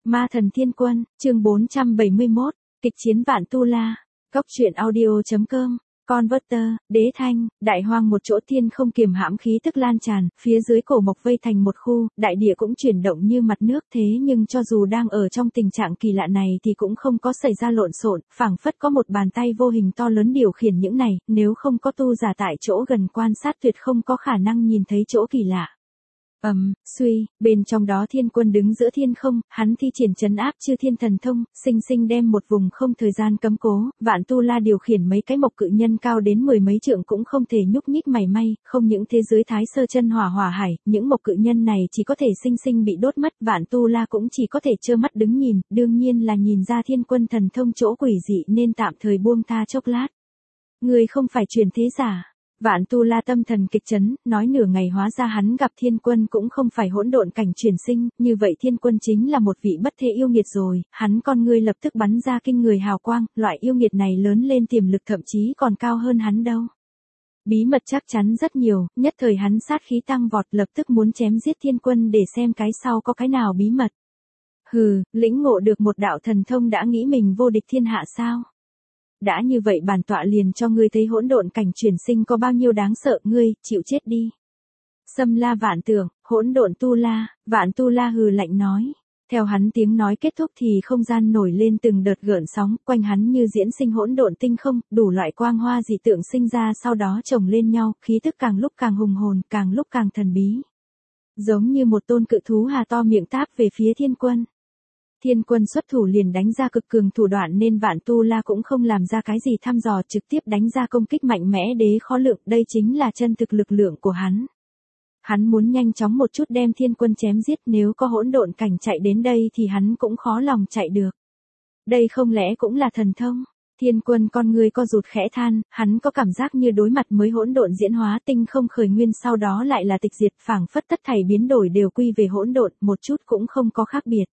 Ma thần thiên quân, chương 471, kịch chiến vạn tu la. Góc truyện audio.com. Converter, đế thanh, đại hoang một chỗ thiên không kiềm hãm khí tức lan tràn, phía dưới cổ mộc vây thành một khu, đại địa cũng chuyển động như mặt nước thế nhưng cho dù đang ở trong tình trạng kỳ lạ này thì cũng không có xảy ra lộn xộn, phảng phất có một bàn tay vô hình to lớn điều khiển những này, nếu không có tu giả tại chỗ gần quan sát tuyệt không có khả năng nhìn thấy chỗ kỳ lạ. Suy, bên trong đó thiên quân đứng giữa thiên không, hắn thi triển trấn áp chư thiên thần thông, sinh sinh đem một vùng không thời gian cấm cố, vạn tu la điều khiển mấy cái mộc cự nhân cao đến mười mấy trượng cũng không thể nhúc nhích mảy may, không những thế giới thái sơ chân hỏa hỏa hải, những mộc cự nhân này chỉ có thể sinh sinh bị đốt mất, vạn tu la cũng chỉ có thể trơ mắt đứng nhìn, đương nhiên là nhìn ra thiên quân thần thông chỗ quỷ dị nên tạm thời buông tha chốc lát. Người không phải truyền thế giả. Vạn tu la tâm thần kịch chấn, nói nửa ngày hóa ra hắn gặp thiên quân cũng không phải hỗn độn cảnh chuyển sinh, như vậy thiên quân chính là một vị bất thế yêu nghiệt rồi, hắn con ngươi lập tức bắn ra kinh người hào quang, loại yêu nghiệt này lớn lên tiềm lực thậm chí còn cao hơn hắn đâu. Bí mật chắc chắn rất nhiều, nhất thời hắn sát khí tăng vọt lập tức muốn chém giết thiên quân để xem cái sau có cái nào bí mật. Hừ, lĩnh ngộ được một đạo thần thông đã nghĩ mình vô địch thiên hạ sao? Đã như vậy bản tọa liền cho ngươi thấy hỗn độn cảnh chuyển sinh có bao nhiêu đáng sợ, ngươi, chịu chết đi. Xâm la vạn tượng, hỗn độn tu la, vạn tu la hừ lạnh nói. Theo hắn tiếng nói kết thúc thì không gian nổi lên từng đợt gợn sóng, quanh hắn như diễn sinh hỗn độn tinh không, đủ loại quang hoa dị tượng sinh ra sau đó chồng lên nhau, khí tức càng lúc càng hùng hồn, càng lúc càng thần bí. Giống như một tôn cự thú hà to miệng táp về phía thiên quân. Thiên quân xuất thủ liền đánh ra cực cường thủ đoạn nên vạn tu la cũng không làm ra cái gì thăm dò, trực tiếp đánh ra công kích mạnh mẽ đế khó lượng, đây chính là chân thực lực lượng của hắn. Hắn muốn nhanh chóng một chút đem thiên quân chém giết, nếu có hỗn độn cảnh chạy đến đây thì hắn cũng khó lòng chạy được. Đây không lẽ cũng là thần thông? Thiên quân con người co rụt khẽ than, hắn có cảm giác như đối mặt mới hỗn độn diễn hóa tinh không khởi nguyên sau đó lại là tịch diệt, phảng phất tất thảy biến đổi đều quy về hỗn độn, một chút cũng không có khác biệt.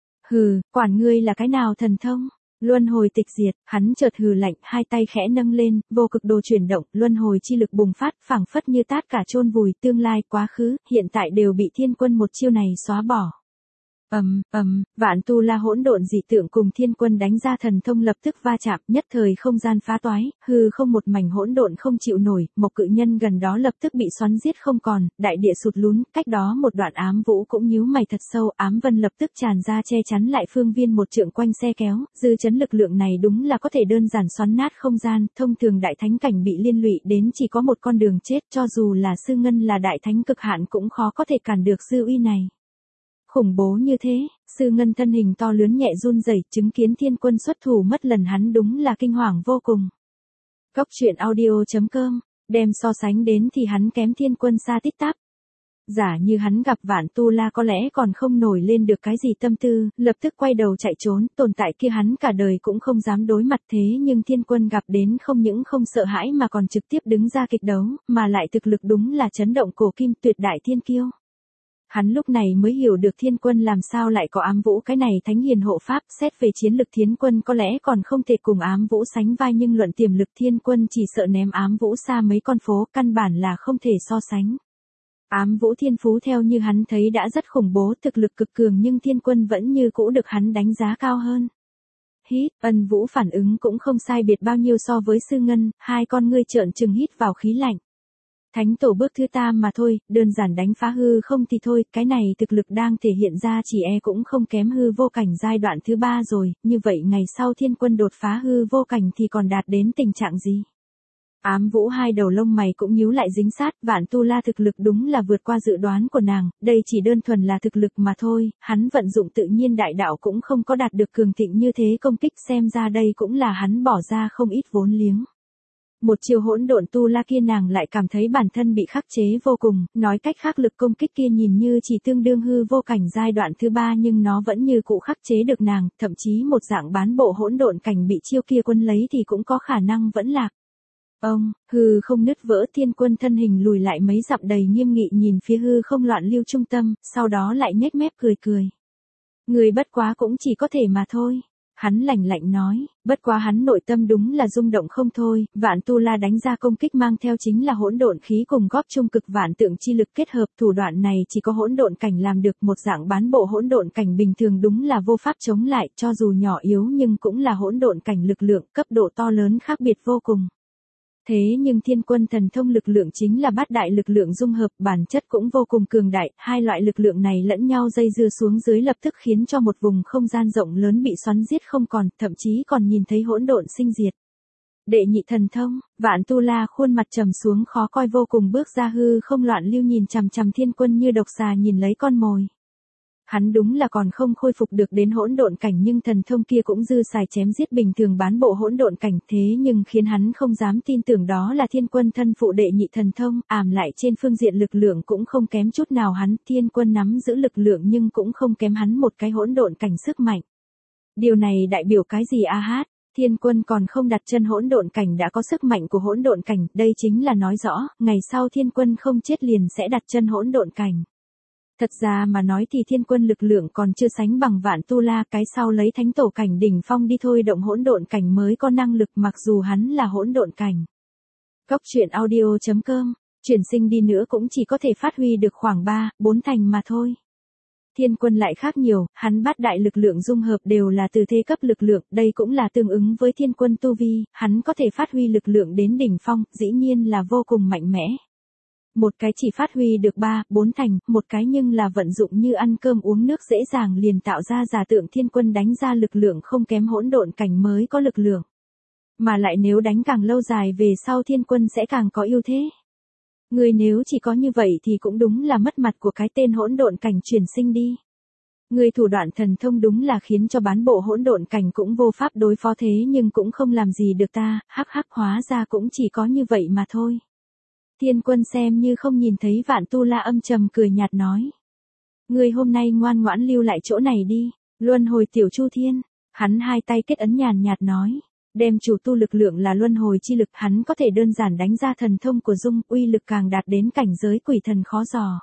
Hừ, quản ngươi là cái nào thần thông? Luân hồi tịch diệt, hắn chợt hừ lạnh, hai tay khẽ nâng lên, vô cực đồ chuyển động, luân hồi chi lực bùng phát, phảng phất như tát cả chôn vùi, tương lai, quá khứ, hiện tại đều bị thiên quân một chiêu này xóa bỏ. Vạn tu la hỗn độn dị tượng cùng thiên quân đánh ra thần thông lập tức va chạm, nhất thời không gian phá toái, hư không một mảnh hỗn độn không chịu nổi, mộc cự nhân gần đó lập tức bị xoắn giết không còn, đại địa sụt lún, cách đó một đoạn ám vũ cũng nhíu mày thật sâu, ám vân lập tức tràn ra che chắn lại phương viên một trượng quanh xe kéo, dư chấn lực lượng này đúng là có thể đơn giản xoắn nát không gian, thông thường đại thánh cảnh bị liên lụy đến chỉ có một con đường chết, cho dù là sư ngân là đại thánh cực hạn cũng khó có thể cản được dư uy này. Khủng bố như thế, sư ngân thân hình to lớn nhẹ run rẩy, chứng kiến thiên quân xuất thủ mất lần hắn đúng là kinh hoàng vô cùng. Góc truyện audio.com, đem so sánh đến thì hắn kém thiên quân xa tít tắp. Giả như hắn gặp vạn tu la có lẽ còn không nổi lên được cái gì tâm tư, lập tức quay đầu chạy trốn, tồn tại kia hắn cả đời cũng không dám đối mặt thế nhưng thiên quân gặp đến không những không sợ hãi mà còn trực tiếp đứng ra kịch đấu, mà lại thực lực đúng là chấn động cổ kim tuyệt đại thiên kiêu. Hắn lúc này mới hiểu được thiên quân làm sao lại có ám vũ cái này thánh hiền hộ pháp, xét về chiến lực thiên quân có lẽ còn không thể cùng ám vũ sánh vai nhưng luận tiềm lực thiên quân chỉ sợ ném ám vũ xa mấy con phố, căn bản là không thể so sánh. Ám vũ thiên phú theo như hắn thấy đã rất khủng bố, thực lực cực cường nhưng thiên quân vẫn như cũ được hắn đánh giá cao hơn. Hít, Ân Vũ phản ứng cũng không sai biệt bao nhiêu so với sư ngân, hai con ngươi trợn trừng hít vào khí lạnh. Thánh tổ bước thứ tam mà thôi, đơn giản đánh phá hư không thì thôi, cái này thực lực đang thể hiện ra chỉ cũng không kém hư vô cảnh giai đoạn thứ 3 rồi, như vậy ngày sau thiên quân đột phá hư vô cảnh thì còn đạt đến tình trạng gì? Ám vũ hai đầu lông mày cũng nhíu lại dính sát, vạn tu la thực lực đúng là vượt qua dự đoán của nàng, đây chỉ đơn thuần là thực lực mà thôi, hắn vận dụng tự nhiên đại đạo cũng không có đạt được cường thịnh như thế công kích, xem ra đây cũng là hắn bỏ ra không ít vốn liếng. Một chiều hỗn độn tu la kia nàng lại cảm thấy bản thân bị khắc chế vô cùng, nói cách khác lực công kích kia nhìn như chỉ tương đương hư vô cảnh giai đoạn thứ 3 nhưng nó vẫn như cũ khắc chế được nàng, thậm chí một dạng bán bộ hỗn độn cảnh bị chiêu kia quân lấy thì cũng có khả năng vẫn lạc. Hư không nứt vỡ, thiên quân thân hình lùi lại mấy dặm đầy nghiêm nghị nhìn phía hư không loạn lưu trung tâm, sau đó lại nhếch mép cười cười. Người bất quá cũng chỉ có thể mà thôi. Hắn lạnh lạnh nói, bất quá hắn nội tâm đúng là rung động không thôi, Vạn Tu La đánh ra công kích mang theo chính là hỗn độn khí cùng góp chung cực vạn tượng chi lực kết hợp, thủ đoạn này chỉ có hỗn độn cảnh làm được, một dạng bán bộ hỗn độn cảnh bình thường đúng là vô pháp chống lại, cho dù nhỏ yếu nhưng cũng là hỗn độn cảnh lực lượng, cấp độ to lớn khác biệt vô cùng. Thế nhưng thiên quân thần thông lực lượng chính là bát đại lực lượng dung hợp, bản chất cũng vô cùng cường đại, hai loại lực lượng này lẫn nhau dây dưa xuống dưới lập tức khiến cho một vùng không gian rộng lớn bị xoắn giết không còn, thậm chí còn nhìn thấy hỗn độn sinh diệt. Đệ nhị thần thông, Vạn Tu La khuôn mặt trầm xuống khó coi vô cùng bước ra hư không loạn lưu nhìn chằm chằm thiên quân như độc xà nhìn lấy con mồi. Hắn đúng là còn không khôi phục được đến hỗn độn cảnh nhưng thần thông kia cũng dư xài chém giết bình thường bán bộ hỗn độn cảnh, thế nhưng khiến hắn không dám tin tưởng đó là thiên quân thân phụ đệ nhị thần thông, ảm lại trên phương diện lực lượng cũng không kém chút nào hắn, thiên quân nắm giữ lực lượng nhưng cũng không kém hắn một cái hỗn độn cảnh sức mạnh. Điều này đại biểu cái gì a hát? Thiên quân còn không đặt chân hỗn độn cảnh đã có sức mạnh của hỗn độn cảnh, đây chính là nói rõ, ngày sau thiên quân không chết liền sẽ đặt chân hỗn độn cảnh. Thật ra mà nói thì thiên quân lực lượng còn chưa sánh bằng Vạn Tu La, cái sau lấy thánh tổ cảnh đỉnh phong đi thôi động hỗn độn cảnh mới có năng lực mặc dù hắn là hỗn độn cảnh. Góc truyện audio.com, chuyển sinh đi nữa cũng chỉ có thể phát huy được khoảng 3-4 thành mà thôi. Thiên quân lại khác nhiều, hắn bát đại lực lượng dung hợp đều là từ thế cấp lực lượng, đây cũng là tương ứng với thiên quân tu vi, hắn có thể phát huy lực lượng đến đỉnh phong, dĩ nhiên là vô cùng mạnh mẽ. Một cái chỉ phát huy được 3-4 thành, một cái nhưng là vận dụng như ăn cơm uống nước dễ dàng liền tạo ra giả tượng thiên quân đánh ra lực lượng không kém hỗn độn cảnh mới có lực lượng. Mà lại nếu đánh càng lâu dài về sau thiên quân sẽ càng có ưu thế. Người nếu chỉ có như vậy thì cũng đúng là mất mặt của cái tên hỗn độn cảnh chuyển sinh đi. Người thủ đoạn thần thông đúng là khiến cho bán bộ hỗn độn cảnh cũng vô pháp đối phó thế nhưng cũng không làm gì được ta, hắc hắc hóa ra cũng chỉ có như vậy mà thôi. Thiên quân xem như không nhìn thấy Vạn Tu La âm trầm cười nhạt nói. Người hôm nay ngoan ngoãn lưu lại chỗ này đi, luân hồi tiểu Chu Thiên, hắn hai tay kết ấn nhàn nhạt nói. Đem chủ tu lực lượng là luân hồi chi lực hắn có thể đơn giản đánh ra thần thông của dung, uy lực càng đạt đến cảnh giới quỷ thần khó dò.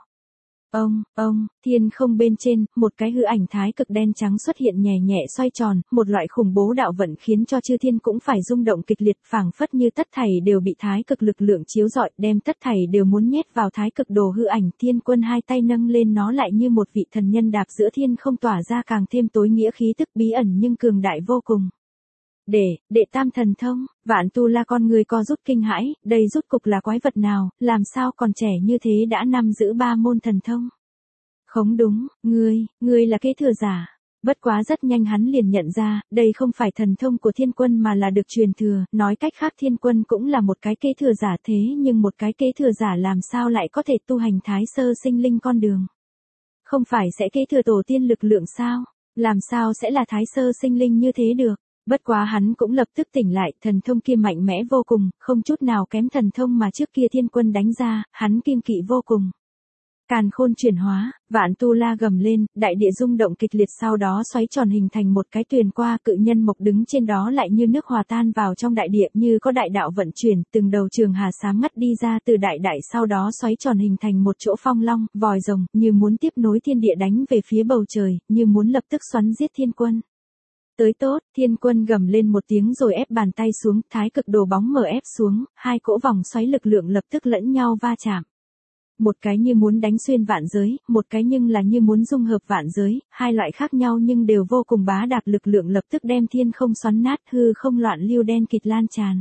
Thiên không bên trên, một cái hư ảnh thái cực đen trắng xuất hiện nhẹ nhẹ xoay tròn, một loại khủng bố đạo vận khiến cho chư thiên cũng phải rung động kịch liệt, phảng phất như tất thảy đều bị thái cực lực lượng chiếu rọi, đem tất thảy đều muốn nhét vào thái cực đồ hư ảnh, thiên quân hai tay nâng lên nó lại như một vị thần nhân đạp giữa thiên không tỏa ra càng thêm tối nghĩa khí tức bí ẩn nhưng cường đại vô cùng. Đệ tam thần thông, Vạn Tu La con người co rút kinh hãi, đây rút cục là quái vật nào, làm sao còn trẻ như thế đã nắm giữ 3 môn thần thông. Không đúng, ngươi là kế thừa giả. Bất quá rất nhanh hắn liền nhận ra, đây không phải thần thông của thiên quân mà là được truyền thừa, nói cách khác thiên quân cũng là một cái kế thừa giả thế nhưng một cái kế thừa giả làm sao lại có thể tu hành thái sơ sinh linh con đường. Không phải sẽ kế thừa tổ tiên lực lượng sao, làm sao sẽ là thái sơ sinh linh như thế được. Bất quá hắn cũng lập tức tỉnh lại, thần thông kia mạnh mẽ vô cùng, không chút nào kém thần thông mà trước kia thiên quân đánh ra, hắn kiêng kỵ vô cùng. Càn khôn chuyển hóa, Vạn Tu La gầm lên, đại địa rung động kịch liệt sau đó xoáy tròn hình thành một cái tuyền qua, cự nhân mộc đứng trên đó lại như nước hòa tan vào trong đại địa như có đại đạo vận chuyển, từng đầu trường hà sáng ngắt đi ra từ đại sau đó xoáy tròn hình thành một chỗ phong long, vòi rồng, như muốn tiếp nối thiên địa đánh về phía bầu trời, như muốn lập tức xoắn giết thiên quân. Tới tốt, thiên quân gầm lên một tiếng rồi ép bàn tay xuống, thái cực đồ bóng mở ép xuống, hai cỗ vòng xoáy lực lượng lập tức lẫn nhau va chạm. Một cái như muốn đánh xuyên vạn giới, một cái nhưng là như muốn dung hợp vạn giới, hai loại khác nhau nhưng đều vô cùng bá đạo lực lượng lập tức đem thiên không xoắn nát hư không loạn lưu đen kịt lan tràn.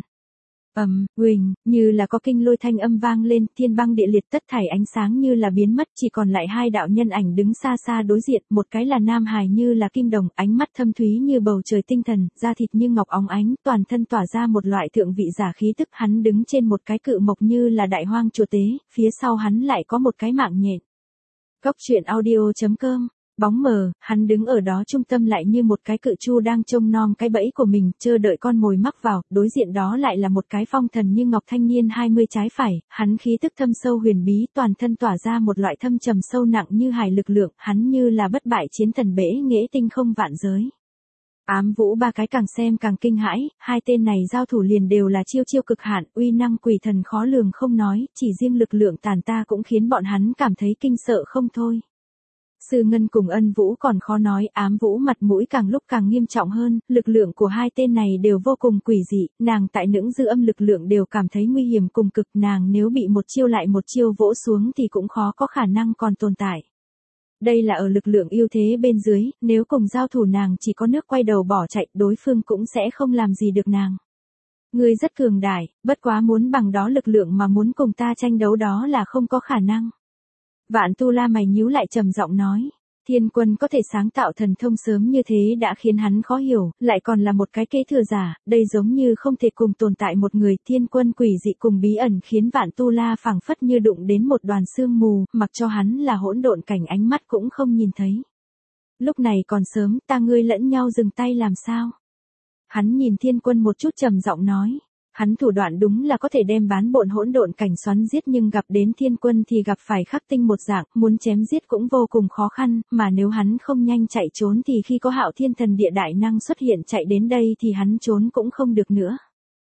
Huỳnh, như là có kinh lôi thanh âm vang lên, thiên băng địa liệt tất thảy ánh sáng như là biến mất, chỉ còn lại hai đạo nhân ảnh đứng xa xa đối diện, một cái là nam hài như là kim đồng, ánh mắt thâm thúy như bầu trời tinh thần, da thịt như ngọc óng ánh, toàn thân tỏa ra một loại thượng vị giả khí tức, hắn đứng trên một cái cự mộc như là đại hoang chùa tế, phía sau hắn lại có một cái mạng nhện. Góc truyện audio.com. Bóng mờ, hắn đứng ở đó trung tâm lại như một cái cự chu đang trông nom cái bẫy của mình, chờ đợi con mồi mắc vào, đối diện đó lại là một cái phong thần như ngọc thanh niên 20 trái phải, hắn khí tức thâm sâu huyền bí, toàn thân tỏa ra một loại thâm trầm sâu nặng như hải lực lượng, hắn như là bất bại chiến thần bể nghệ tinh không vạn giới. Ám Vũ ba cái càng xem càng kinh hãi, hai tên này giao thủ liền đều là chiêu chiêu cực hạn, uy năng quỷ thần khó lường không nói, chỉ riêng lực lượng tàn ta cũng khiến bọn hắn cảm thấy kinh sợ không thôi. Sư Ngân cùng Ân Vũ còn khó nói, Ám Vũ mặt mũi càng lúc càng nghiêm trọng hơn, lực lượng của hai tên này đều vô cùng quỷ dị, nàng tại những dư âm lực lượng đều cảm thấy nguy hiểm cùng cực, nàng nếu bị một chiêu lại một chiêu vỗ xuống thì cũng khó có khả năng còn tồn tại. Đây là ở lực lượng ưu thế bên dưới, nếu cùng giao thủ nàng chỉ có nước quay đầu bỏ chạy, đối phương cũng sẽ không làm gì được nàng. Ngươi rất cường đại, bất quá muốn bằng đó lực lượng mà muốn cùng ta tranh đấu đó là không có khả năng. Vạn Tu La mày nhíu lại trầm giọng nói, Thiên Quân có thể sáng tạo thần thông sớm như thế đã khiến hắn khó hiểu, lại còn là một cái kế thừa giả, đây giống như không thể cùng tồn tại một người. Thiên Quân quỷ dị cùng bí ẩn khiến Vạn Tu La phảng phất như đụng đến một đoàn sương mù, mặc cho hắn là hỗn độn cảnh ánh mắt cũng không nhìn thấy. Lúc này còn sớm, ta ngươi lẫn nhau dừng tay làm sao? Hắn nhìn Thiên Quân một chút trầm giọng nói. Hắn thủ đoạn đúng là có thể đem bán bộn hỗn độn cảnh xoắn giết, nhưng gặp đến Thiên Quân thì gặp phải khắc tinh một dạng, muốn chém giết cũng vô cùng khó khăn, mà nếu hắn không nhanh chạy trốn thì khi có Hạo Thiên Thần Địa đại năng xuất hiện chạy đến đây thì hắn trốn cũng không được nữa.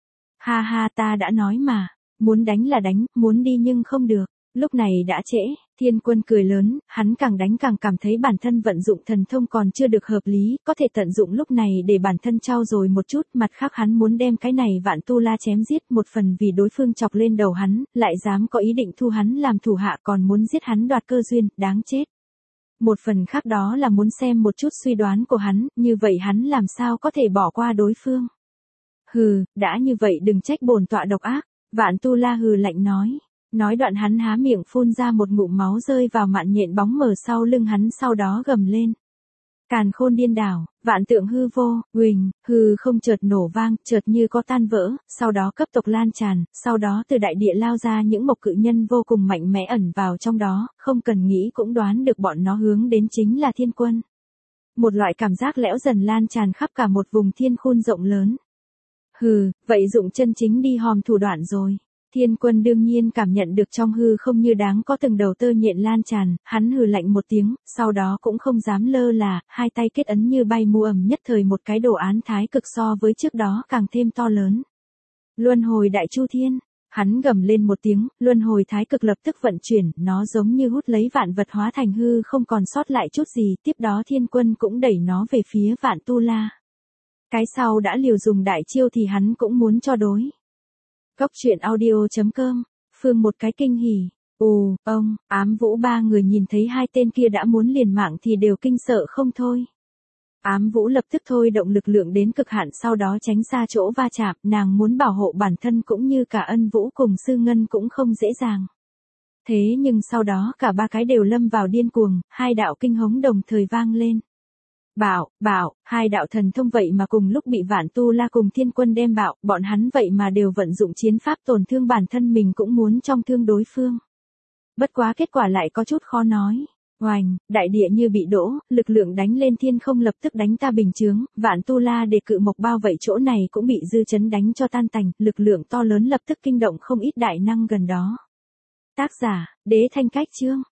Ha ha, ta đã nói mà, muốn đánh là đánh, muốn đi nhưng không được. Lúc này đã trễ, Thiên Quân cười lớn, hắn càng đánh càng cảm thấy bản thân vận dụng thần thông còn chưa được hợp lý, có thể tận dụng lúc này để bản thân trau dồi một chút, mặt khác hắn muốn đem cái này Vạn Tu La chém giết, một phần vì đối phương chọc lên đầu hắn, lại dám có ý định thu hắn làm thủ hạ, còn muốn giết hắn đoạt cơ duyên, đáng chết. Một phần khác đó là muốn xem một chút suy đoán của hắn, như vậy hắn làm sao có thể bỏ qua đối phương. Hừ, đã như vậy đừng trách bổn tọa độc ác, Vạn Tu La hừ lạnh nói. Nói đoạn hắn há miệng phun ra một ngụm máu rơi vào mạn nhện bóng mờ sau lưng hắn, sau đó gầm lên. Càn khôn điên đảo, vạn tượng hư vô, huỳnh, hư không chợt nổ vang, chợt như có tan vỡ, sau đó cấp tốc lan tràn, sau đó từ đại địa lao ra những mộc cự nhân vô cùng mạnh mẽ ẩn vào trong đó, không cần nghĩ cũng đoán được bọn nó hướng đến chính là Thiên Quân. Một loại cảm giác lẽo dần lan tràn khắp cả một vùng thiên khôn rộng lớn. Hừ, vậy dụng chân chính đi hòm thủ đoạn rồi. Thiên Quân đương nhiên cảm nhận được trong hư không như đáng có từng đầu tơ nhện lan tràn, hắn hừ lạnh một tiếng, sau đó cũng không dám lơ là, hai tay kết ấn như bay mu ầm, nhất thời một cái đồ án thái cực so với trước đó càng thêm to lớn. Luân hồi đại chu thiên, hắn gầm lên một tiếng, luân hồi thái cực lập tức vận chuyển, nó giống như hút lấy vạn vật hóa thành hư không còn sót lại chút gì, tiếp đó Thiên Quân cũng đẩy nó về phía Vạn Tu La. Cái sau đã liều dùng đại chiêu thì hắn cũng muốn cho đối. Góc truyện audio.com, Phương một cái kinh hỉ, ông, Ám Vũ ba người nhìn thấy hai tên kia đã muốn liều mạng thì đều kinh sợ không thôi. Ám Vũ lập tức thôi động lực lượng đến cực hạn, sau đó tránh xa chỗ va chạm, nàng muốn bảo hộ bản thân cũng như cả Ân Vũ cùng Sư Ngân cũng không dễ dàng. Thế nhưng sau đó cả ba cái đều lâm vào điên cuồng, hai đạo kinh hống đồng thời vang lên. Bảo, hai đạo thần thông vậy mà cùng lúc bị Vạn Tu La cùng Thiên Quân đem bạo, bọn hắn vậy mà đều vận dụng chiến pháp tổn thương bản thân mình cũng muốn trong thương đối phương. Bất quá kết quả lại có chút khó nói. Oành, đại địa như bị đổ, lực lượng đánh lên thiên không lập tức đánh ta bình chướng, Vạn Tu La để cự mộc bao vậy chỗ này cũng bị dư chấn đánh cho tan tành, lực lượng to lớn lập tức kinh động không ít đại năng gần đó. Tác giả, Đế Thanh Cách Chương.